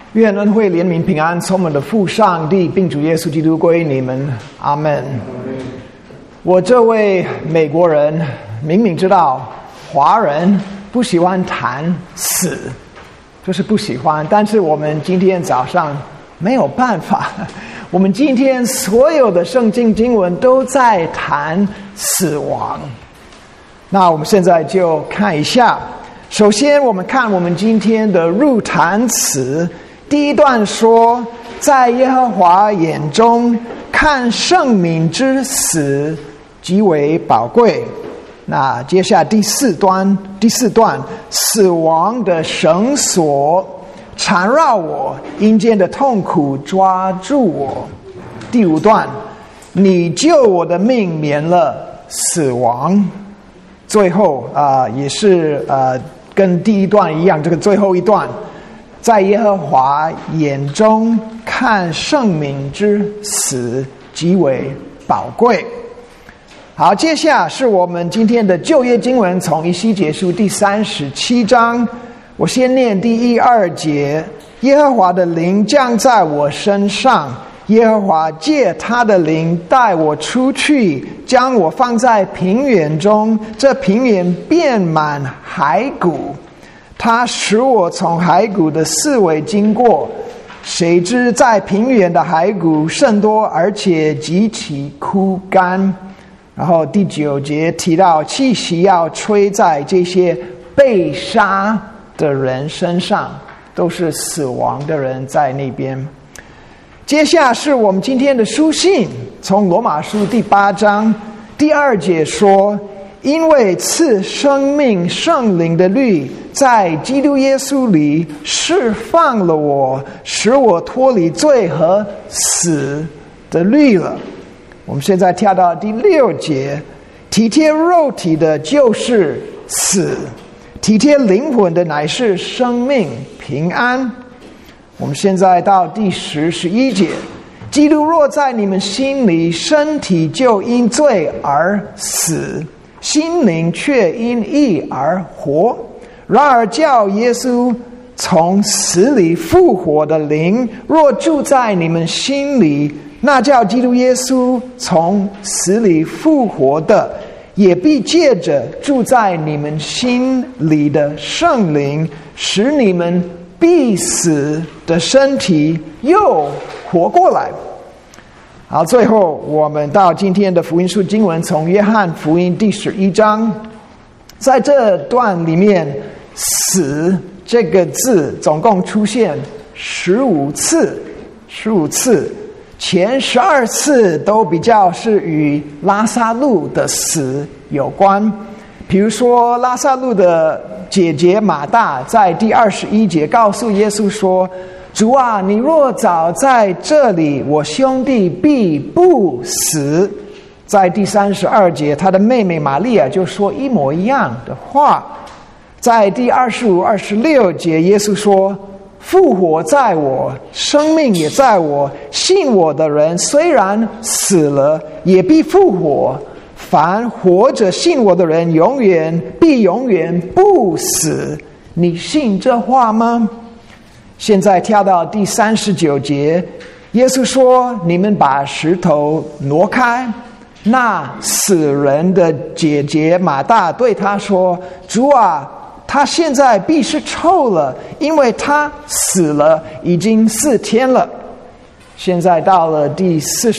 愿恩惠怜悯平安从我们的父上帝并主耶稣基督归你们，阿们。我这位美国人明明知道华人不喜欢谈死，就是不喜欢，但是我们今天早上没有办法，我们今天所有的圣经经文都在谈死亡。那我们现在就看一下，首先我们看我们今天的入坛词。第一段说，在耶和华眼中看圣民之死极为宝贵。那接下来第四段，死亡的绳索缠绕我，阴间的痛苦抓住我。第五段，你救我的命免了死亡。最后也是跟第一段一样，这个最后一段，在耶和华眼中看圣民之死极为宝贵。好，接下来是我们今天的旧约经文，从以西结书第37章。我先念第1、2节：耶和华的灵降在我身上，耶和华借他的灵带我出去，将我放在平原中，这平原遍满骸骨。他使我从骸骨的四围经过，谁知在平原的骸骨甚多，而且极其枯干。然后第9节提到气息要吹在这些被杀的人身上，都是死亡的人在那边。接下来是我们今天的书信，从罗马书第8章第2节说，因为赐生命圣灵的律在基督耶稣里释放了我，使我脱离罪和死的律了。我们现在跳到第6节，体贴肉体的就是死，体贴灵魂的乃是生命平安。我们现在到第10、11节，基督若在你们心里，身体就因罪而死，心灵却因义而活。然而叫耶稣从死里复活的灵，若住在你们心里，那叫基督耶稣从死里复活的，也必借着住在你们心里的圣灵，使你们必死的身体又活过来。好，最后我们到今天的福音书经文，从约翰福音第11章。在这段里面，死这个字总共出现15次，前12次都比较是与拉撒路的死有关。比如说拉撒路的姐姐马大在第21节告诉耶稣说，主啊，你若早在这里，我兄弟必不死。在第32节，他的妹妹玛利亚就说一模一样的话。在第25、26节，耶稣说，复活在我，生命也在我，信我的人虽然死了，也必复活。凡活着信我的人，必永远不死。你信这话吗？现在跳到第39节，耶稣说，你们把石头挪开。那死人的姐姐马大对他说，主啊，他现在必是臭了，因为他死了已经4天了。现在到了第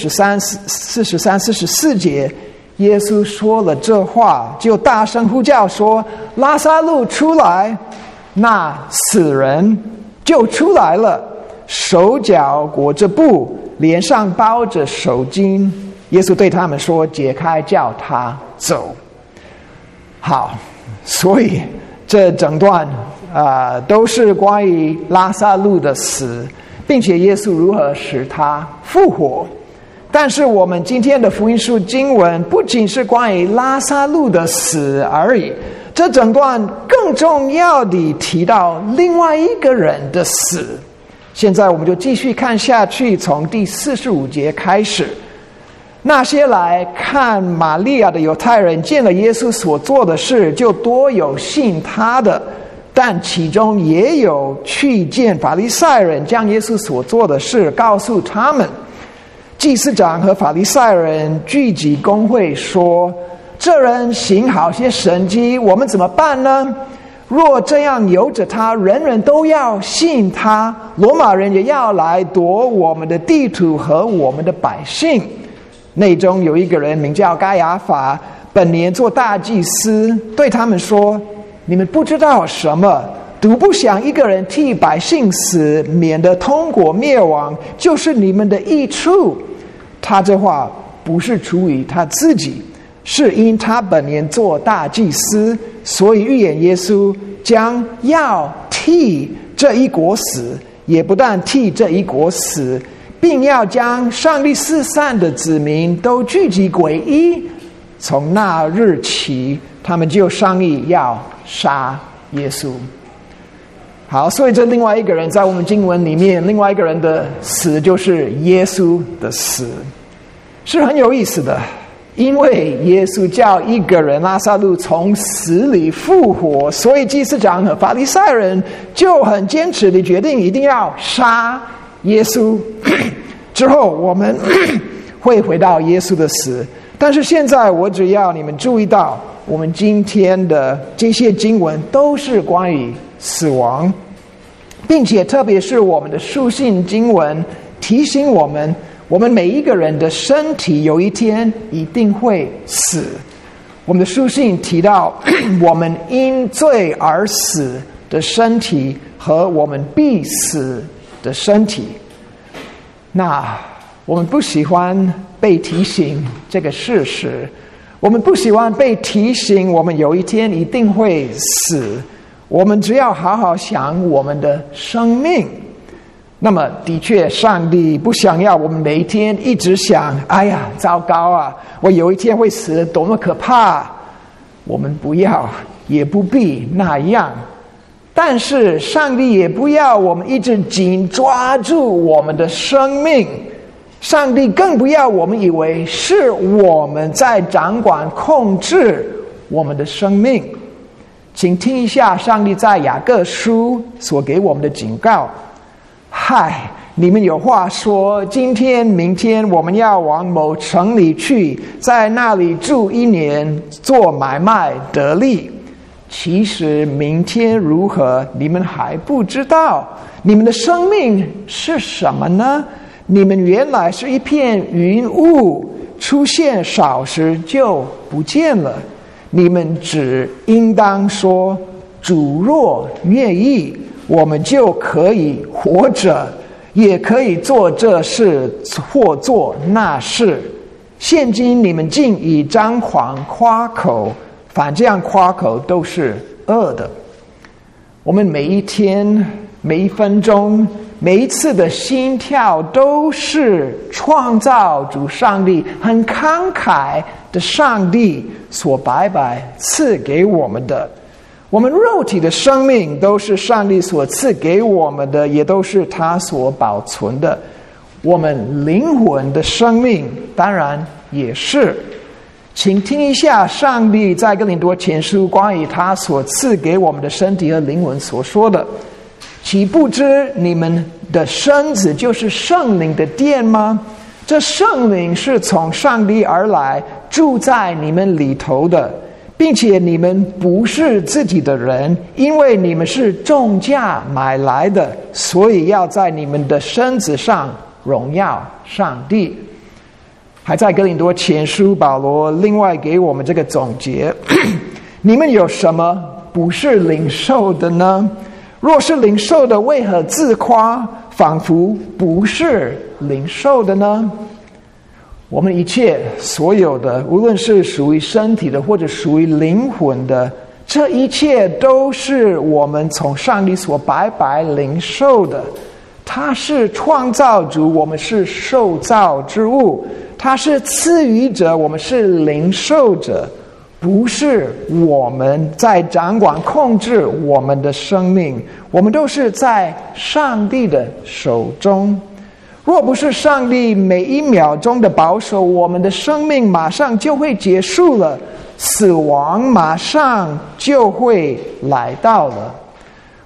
43、44节，耶稣说了这话，就大声呼叫说，拉撒路出来。那死人就出来了，手脚裹着布，脸上包着手巾。耶稣对他们说，解开，叫他走。好，所以这整段都是关于拉撒路的死，并且耶稣如何使他复活。但是我们今天的福音书经文不仅是关于拉撒路的死而已，这整段更重要地提到另外一个人的死。现在我们就继续看下去，从第45节开始。那些来看玛利亚的犹太人见了耶稣所做的事，就多有信他的， 但其中也有去见法利赛人，将耶稣所做的事告诉他们。祭司长和法利赛人聚集公会说，这人行好些神迹，我们怎么办呢？若这样由着他，人人都要信他，罗马人也要来夺我们的地土和我们的百姓。内中有一个人名叫该亚法，本年做大祭司，对他们说，你们不知道什么，独不想一个人替百姓死，免得通国灭亡，就是你们的益处。他这话不是出于他自己，是因他本年做大祭司，所以预言耶稣将要替这一国死，也不但替这一国死，并要将上帝四散的子民都聚集归一。从那日起，他们就商议要杀耶稣。好，所以这另外一个人在我们经文里面，另外一个人的死就是耶稣的死，是很有意思的。因为耶稣叫一个人拉撒路从死里复活，所以祭司长和法利赛人就很坚持的决定一定要杀耶稣。之后我们会回到耶稣的死，但是现在我只要你们注意到，我们今天的这些经文都是关于死亡，并且特别是我们的书信经文提醒我们，我们每一个人的身体有一天一定会死。我们的书信提到我们因罪而死的身体和我们必死的身体。那我们不喜欢被提醒这个事实，我们不喜欢被提醒我们有一天一定会死，我们只要好好想我们的生命。那么的确上帝不想要我们每一天一直想，哎呀糟糕啊，我有一天会死，多么可怕。我们不要也不必那样，但是上帝也不要我们一直紧抓住我们的生命，上帝更不要我们以为是我们在掌管控制我们的生命。请听一下上帝在雅各书所给我们的警告。嗨，你们有话说，今天明天我们要往某城里去，在那里住1年，做买卖得利。其实明天如何，你们还不知道。你们的生命是什么呢？你们原来是一片云雾，出现少时就不见了。你们只应当说，主若愿意，我们就可以活着，也可以做这事或做那事。现今你们竟以张狂夸口，凡这样夸口都是恶的。我们每一天、每一分钟、每一次的心跳，都是创造主上帝很慷慨的上帝所白白赐给我们的。我们肉体的生命都是上帝所赐给我们的，也都是他所保存的。我们灵魂的生命当然也是。请听一下上帝在哥林多前书关于他所赐给我们的身体和灵魂所说的。岂不知你们的身子就是圣灵的殿吗？这圣灵是从上帝而来，住在你们里头的，并且你们不是自己的人，因为你们是重价买来的，所以要在你们的身子上荣耀上帝。还在哥林多前书，保罗另外给我们这个总结：你们有什么不是领受的呢？若是领受的，为何自夸，仿佛不是领受的呢？我们一切所有的，无论是属于身体的或者属于灵魂的，这一切都是我们从上帝所白白领受的。他是创造主，我们是受造之物；他是赐予者，我们是领受者。不是我们在掌管控制我们的生命，我们都是在上帝的手中。若不是上帝每一秒钟的保守，我们的生命马上就会结束了，死亡马上就会来到了。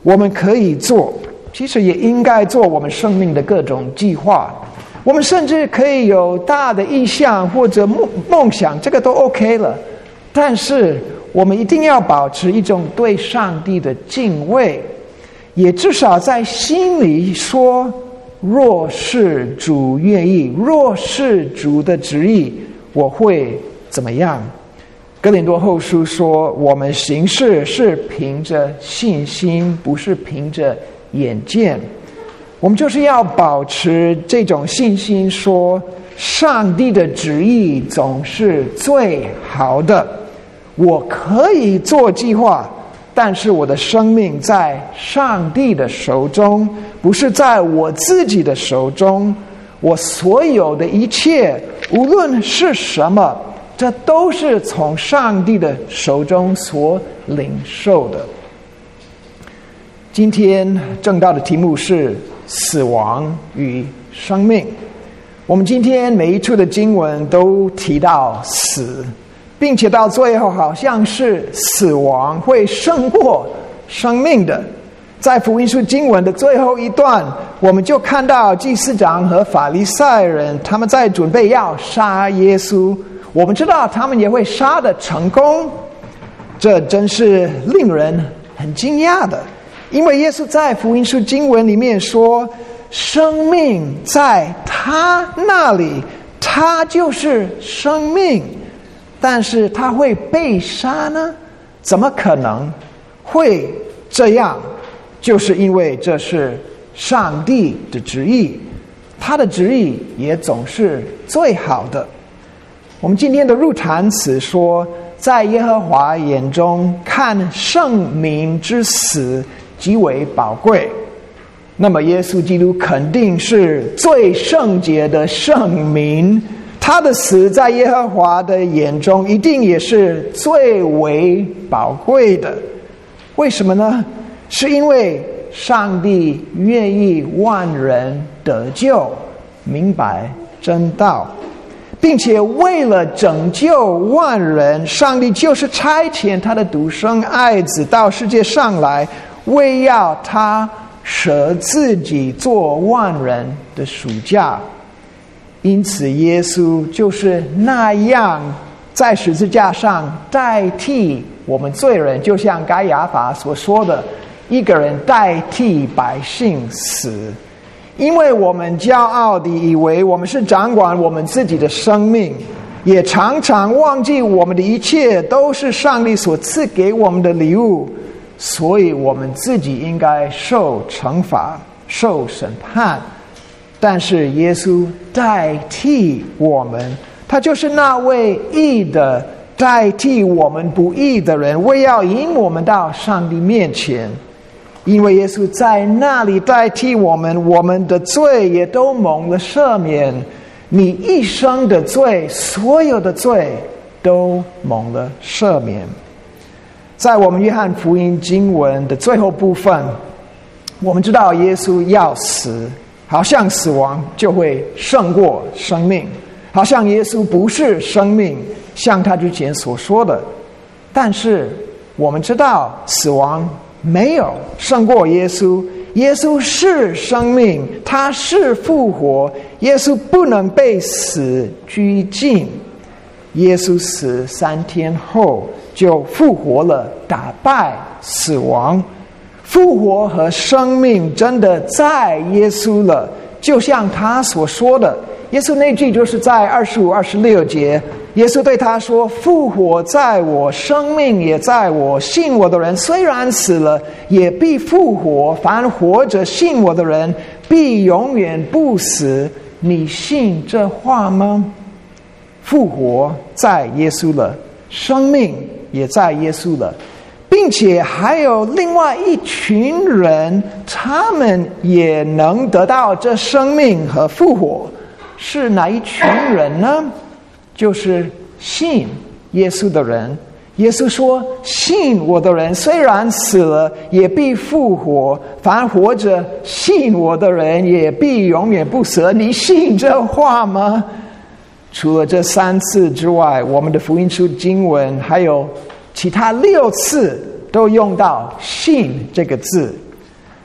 我们可以做，其实也应该做我们生命的各种计划。我们甚至可以有大的意向或者梦想，这个都 OK 了。但是我们一定要保持一种对上帝的敬畏，也至少在心里说，若是主愿意，若是主的旨意，我会怎么样？哥林多后书说，我们行事是凭着信心，不是凭着眼见。我们就是要保持这种信心，说上帝的旨意总是最好的。我可以做计划，但是我的生命在上帝的手中，不是在我自己的手中。我所有的一切，无论是什么，这都是从上帝的手中所领受的。今天正道的题目是死亡与生命。我们今天每一处的经文都提到死，并且到最后好像是死亡会胜过生命的。在福音书经文的最后一段，我们就看到祭司长和法利赛人他们在准备要杀耶稣，我们知道他们也会杀得成功，这真是令人很惊讶的。因为耶稣在福音书经文里面说，生命在他那里，他就是生命，但是他会被杀呢？怎么可能会这样？就是因为这是上帝的旨意，他的旨意也总是最好的。我们今天的入坛词说，在耶和华眼中看圣民之死极为宝贵。那么耶稣基督肯定是最圣洁的圣民，他的死在耶和华的眼中一定也是最为宝贵的。为什么呢？是因为上帝愿意万人得救，明白真道，并且为了拯救万人，上帝就是差遣他的独生爱子到世界上来，为要他舍自己做万人的赎价。因此耶稣就是那样在十字架上代替我们罪人，就像该亚法所说的，一个人代替百姓死。因为我们骄傲地以为我们是掌管我们自己的生命，也常常忘记我们的一切都是上帝所赐给我们的礼物，所以我们自己应该受惩罚，受审判。但是耶稣代替我们，他就是那位义的代替我们不义的人，为要引我们到上帝面前。因为耶稣在那里代替我们，我们的罪也都蒙了赦免。你一生的罪，所有的罪都蒙了赦免。在我们约翰福音经文的最后部分，我们知道耶稣要死，好像死亡就会胜过生命，好像耶稣不是生命，像他之前所说的。但是我们知道死亡没有胜过耶稣，耶稣是生命，他是复活，耶稣不能被死拘禁。耶稣死3天后就复活了，打败死亡。复活和生命真的在耶稣了，就像他所说的，耶稣那句就是在25、26节，耶稣对他说，复活在我，生命也在我，信我的人虽然死了，也必复活，凡活着信我的人必永远不死。你信这话吗？复活在耶稣了，生命也在耶稣了，并且还有另外一群人，他们也能得到这生命和复活。是哪一群人呢？就是信耶稣的人。耶稣说，信我的人虽然死了，也必复活，凡活着信我的人也必永远不死。你信这话吗？除了这3次之外，我们的福音书经文还有其他6次都用到信这个字。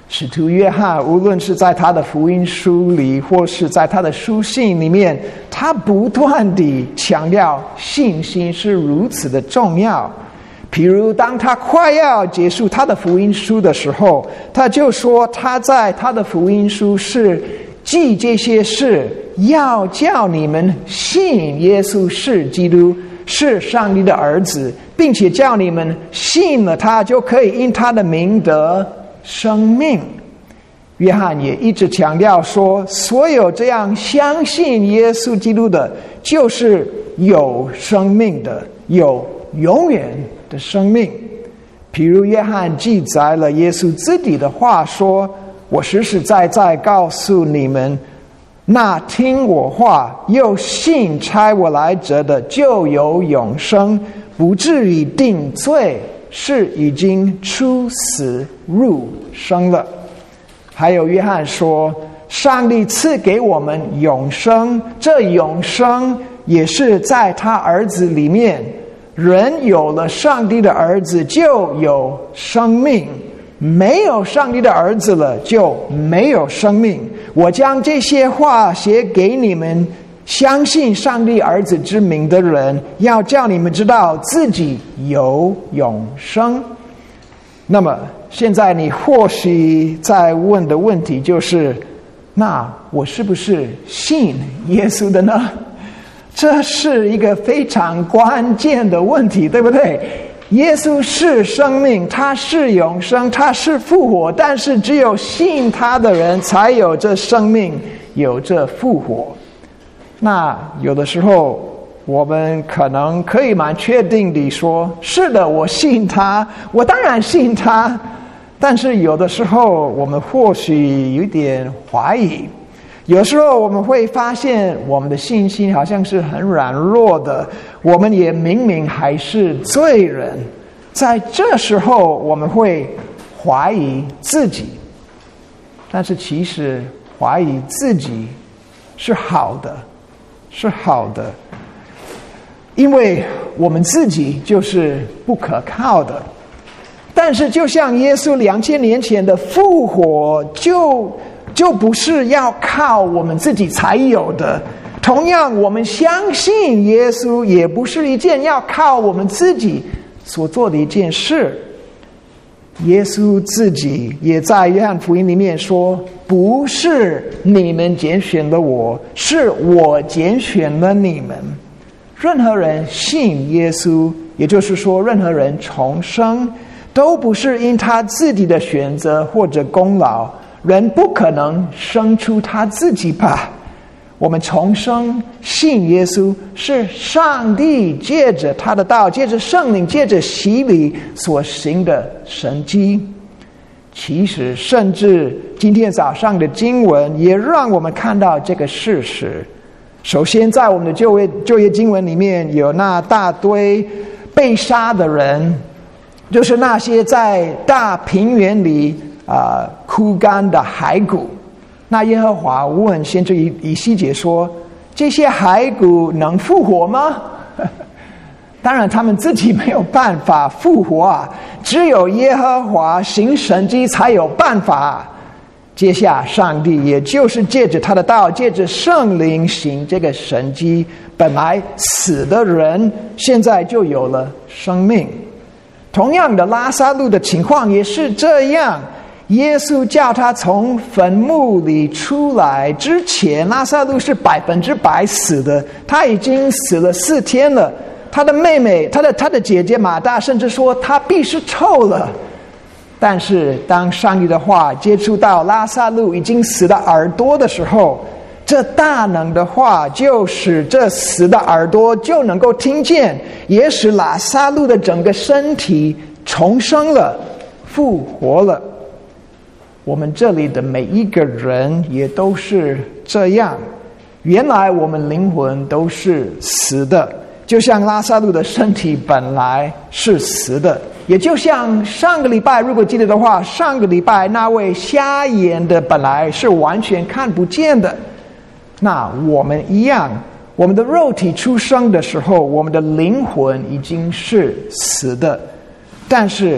使徒约翰无论是在他的福音书里，或是在他的书信里面，他不断地强调信心是如此的重要。譬如当他快要结束他的福音书的时候，他就说他在他的福音书是记这些事，要叫你们信耶稣是基督，是上帝的儿子，并且叫你们信了他，就可以因他的名得生命。约翰也一直强调说，所有这样相信耶稣基督的，就是有生命的，有永远的生命。譬如约翰记载了耶稣自己的话说，我实实在在告诉你们，那听我话又信差我来者的，就有永生，不至于定罪，是已经出死入生了。还有约翰说，上帝赐给我们永生，这永生也是在他儿子里面。人有了上帝的儿子，就有生命，没有上帝的儿子了，就没有生命。我将这些话写给你们相信上帝儿子之名的人，要叫你们知道自己有永生。那么现在你或许在问的问题就是，那我是不是信耶稣的呢？这是一个非常关键的问题，对不对？耶稣是生命，他是永生，他是复活，但是只有信他的人才有这生命，有这复活。那有的时候我们可能可以蛮确定地说，是的，我信他，我当然信他。但是有的时候我们或许有点怀疑，有时候我们会发现我们的信心好像是很软弱的，我们也明明还是罪人。在这时候我们会怀疑自己，但是其实怀疑自己是好的，是好的，因为我们自己就是不可靠的。但是就像耶稣2000年前的复活，就不是要靠我们自己才有的。同样，我们相信耶稣也不是一件要靠我们自己所做的一件事。耶稣自己也在约翰福音里面说，不是你们拣选了我，是我拣选了你们。任何人信耶稣，也就是说任何人重生，都不是因他自己的选择或者功劳，人不可能生出他自己吧。我们重生信耶稣，是上帝借着他的道，借着圣灵，借着洗礼所行的神迹。其实甚至今天早上的经文也让我们看到这个事实。首先在我们的旧约经文里面，有那大堆被杀的人，就是那些在大平原里枯干的骸骨。那耶和华问先知以西结说，这些骸骨能复活吗？当然他们自己没有办法复活啊，只有耶和华行神迹才有办法。接下上帝也就是借着他的道，借着圣灵行这个神迹，本来死的人现在就有了生命。同样的，拉撒路的情况也是这样。耶稣叫他从坟墓里出来之前，拉撒路是100%死的，他已经死了4天了。他的妹妹，他的姐姐马大甚至说他必是臭了。但是当上帝的话接触到拉撒路已经死的耳朵的时候，这大能的话就使这死的耳朵就能够听见，也使拉撒路的整个身体重生了，复活了。我们这里的每一个人也都是这样。原来我们灵魂都是死的，就像拉撒路的身体本来是死的，也就像上个礼拜，如果记得的话，上个礼拜那位瞎眼的本来是完全看不见的。那我们一样，我们的肉体出生的时候，我们的灵魂已经是死的，但是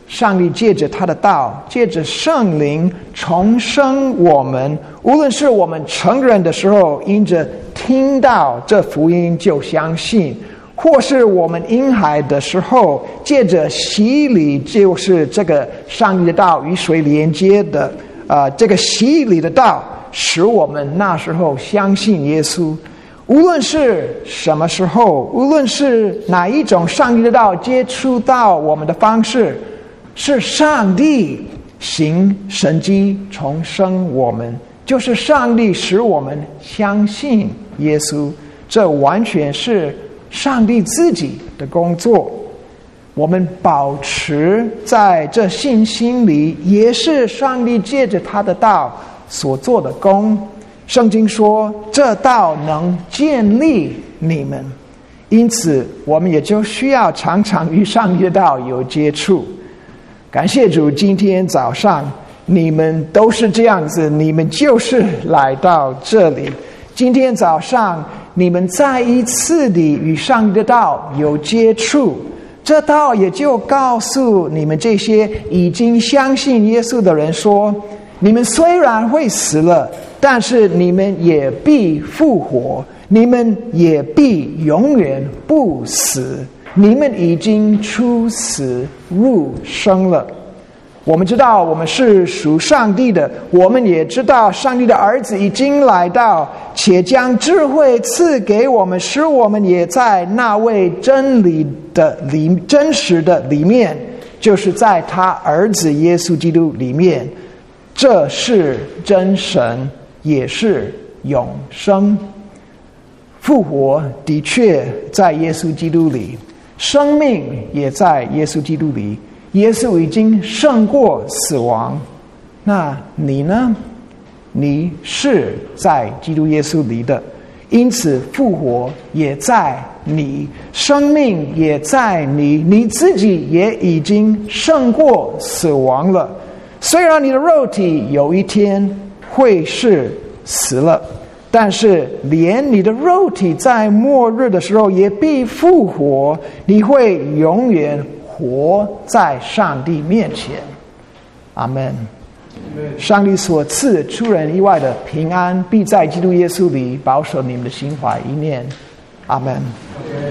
上帝借着他的道，借着圣灵重生我们。无论是我们成人的时候，因着听到这福音就相信，或是我们婴孩的时候，借着洗礼，就是这个上帝的道与水连接的这个洗礼的道，使我们那时候相信耶稣。无论是什么时候，无论是哪一种上帝的道接触到我们的方式，是上帝行神迹重生我们，就是上帝使我们相信耶稣，这完全是上帝自己的工作。我们保持在这信心里，也是上帝借着他的道所做的工。圣经说，这道能建立你们，因此我们也就需要常常与上帝的道有接触。感谢主，今天早上你们都是这样子，你们就是来到这里。今天早上你们再一次地与上帝的道有接触，这道也就告诉你们这些已经相信耶稣的人说，你们虽然会死了，但是你们也必复活，你们也必永远不死，你们已经出死入生了。我们知道我们是属上帝的，我们也知道上帝的儿子已经来到，且将智慧赐给我们，使我们也在那位真实的里面，就是在他儿子耶稣基督里面。这是真神，也是永生。复活的确在耶稣基督里，生命也在耶稣基督里。耶稣已经胜过死亡，那你呢？你是在基督耶稣里的，因此复活也在你，生命也在你，你自己也已经胜过死亡了。虽然你的肉体有一天会是死了，但是连你的肉体在末日的时候也必复活，你会永远活在上帝面前。阿们。上帝所赐出人意外的平安，必在基督耶稣里保守你们的心怀意念。阿们。